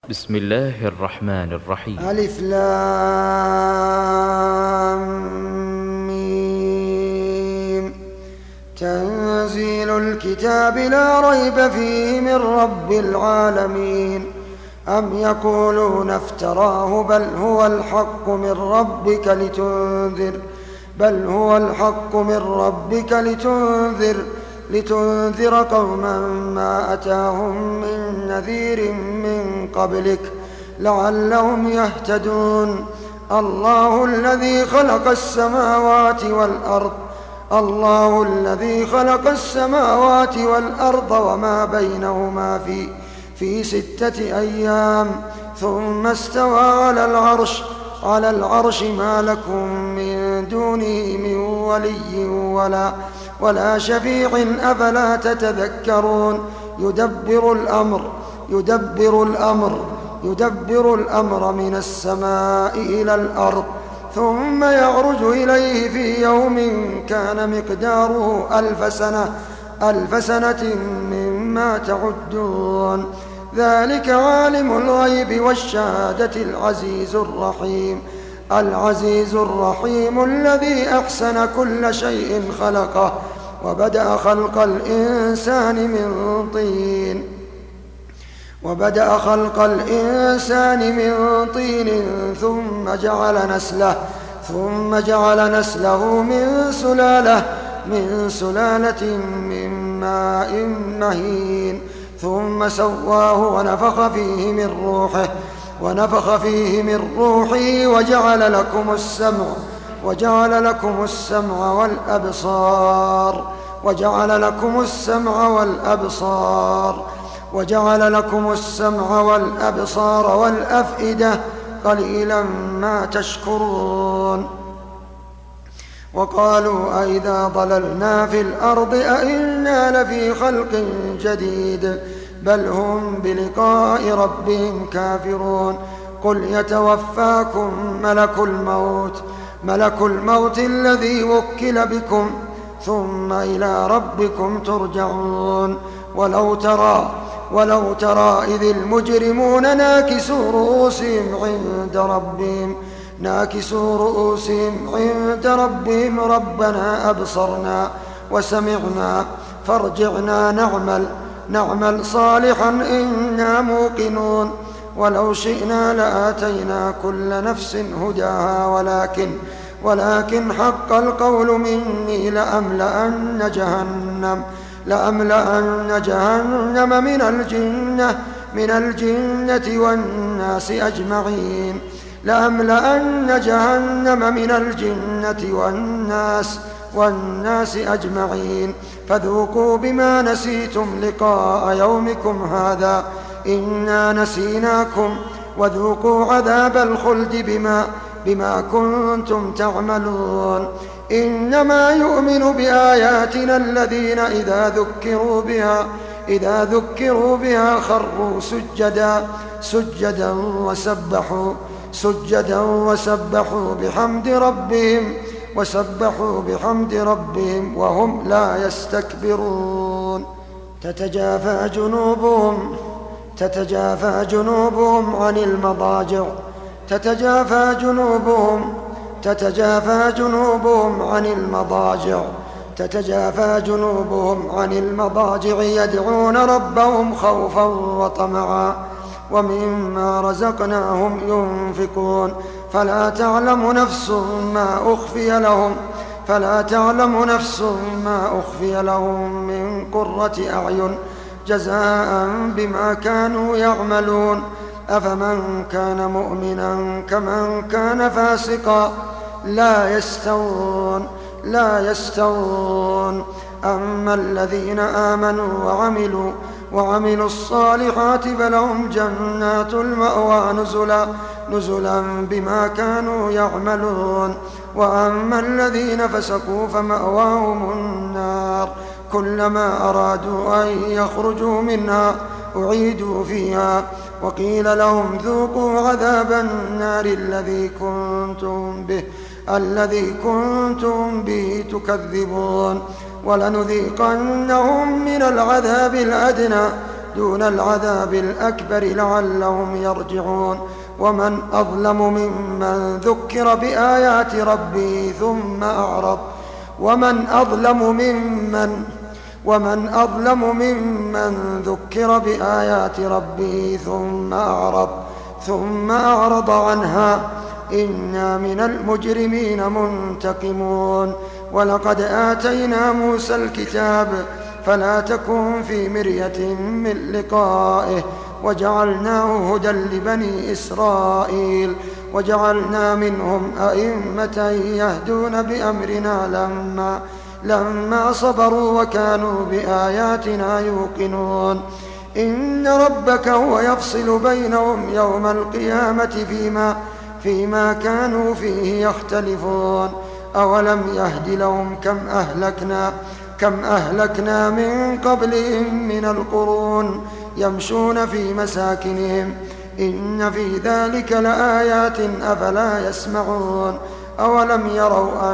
بسم الله الرحمن الرحيم. ألف لام ميم. تنزيل الكتاب لا ريب فيه من رب العالمين. أم يقولون افتراه بل هو الحق من ربك لتنذر قوما ما أتاهم من نذير من قبلك لعلهم يهتدون. الله الذي خلق السماوات والأرض وما بينهما في 6 أيام ثم استوى على العرش ما لكم من دونه من ولي ولا شفيع أفلا تتذكرون. يدبر الأمر من السماء إلى الأرض ثم يعرج إليه في يوم كان مقداره 1000 سنة مما تعدون. ذلك عالم الغيب والشهادة العزيز الرحيم الذي أحسن كل شيء خلقه وبدأ خلق الإنسان من طين ثم جعل نسله من سلالة من ماء مهين ثم سواه ونفخ فيه من روحه وجعل لكم السمع والأبصار والأفئدة قليلا ما تشكرون. وقالوا أئذا ضللنا في الأرض أئنا لفي خلق جديد بل هم بلقاء ربهم كافرون. قل يتوفاكم ملك الموت الذي وكل بكم ثم إلى ربكم ترجعون. ولو ترى إذ المجرمون ناكسوا رؤوسهم عند ربهم ربنا أبصرنا وسمعنا فارجعنا نعمل صالحا إنا موقنون. ولو شئنا لآتينا كل نفس هداها ولكن حق القول مني لأملأن جهنم من الجنة والناس أجمعين فذوقوا بما نسيتم لقاء يومكم هذا إنا نسيناكم وذوقوا عذاب الخلد بما كنتم تعملون. إنما يؤمن بآياتنا الذين إذا ذكروا بها خروا سجدا وسبحوا بحمد ربهم وهم لا يستكبرون. تتجافى جنوبهم عن المضاجع يدعون ربهم خوفا وطمعا ومما رزقناهم ينفقون. فلا تعلم نفس ما أخفي لهم من قرة أعين جزاء بما كانوا يعملون. أفمن كان مؤمنا كمن كان فاسقا لا يستوون. أما الذين آمنوا وعملوا الصالحات فلهم جنات المأوى نزلا بما كانوا يعملون. وأما الذين فسقوا فمأواهم النار كلما أرادوا أن يخرجوا منها أعيدوا فيها وقيل لهم ذوقوا عذاب النار الذي كنتم به تكذبون. ولنذيقنهم من العذاب الأدنى دون العذاب الأكبر لعلهم يرجعون. ومن أظلم ممن ذكر بآيات ربه ثم أعرض ومن أظلم ممن ذكر بآيات ربه ثم أعرض عنها إنا من المجرمين منتقمون. ولقد آتينا موسى الكتاب فلا تكن في مرية من لقائه وجعلناه هدى لبني إسرائيل وجعلنا منهم أئمة يهدون بأمرنا لما صبروا وكانوا بآياتنا يوقنون. إن ربك هو يفصل بينهم يوم القيامة فيما كانوا فيه يختلفون. أولم يهد لهم كم أهلكنا من قبلهم من القرون يمشون في مساكنهم إن في ذلك لآيات أفلا يسمعون. أولم يروا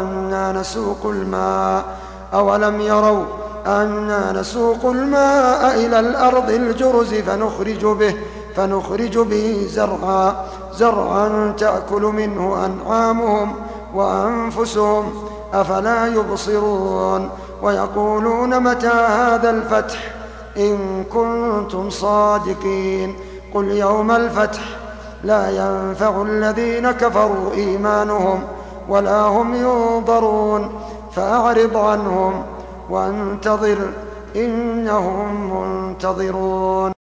أنا نسوق الماء إلى الأرض الجرز فنخرج به زرعا تأكل منه أنعامهم وأنفسهم أفلا يبصرون. ويقولون متى هذا الفتح إن كنتم صادقين قل يوم الفتح لا ينفع الذين كفروا إيمانهم ولا هم ينظرون فأعرض عنهم وانتظر إنهم منتظرون.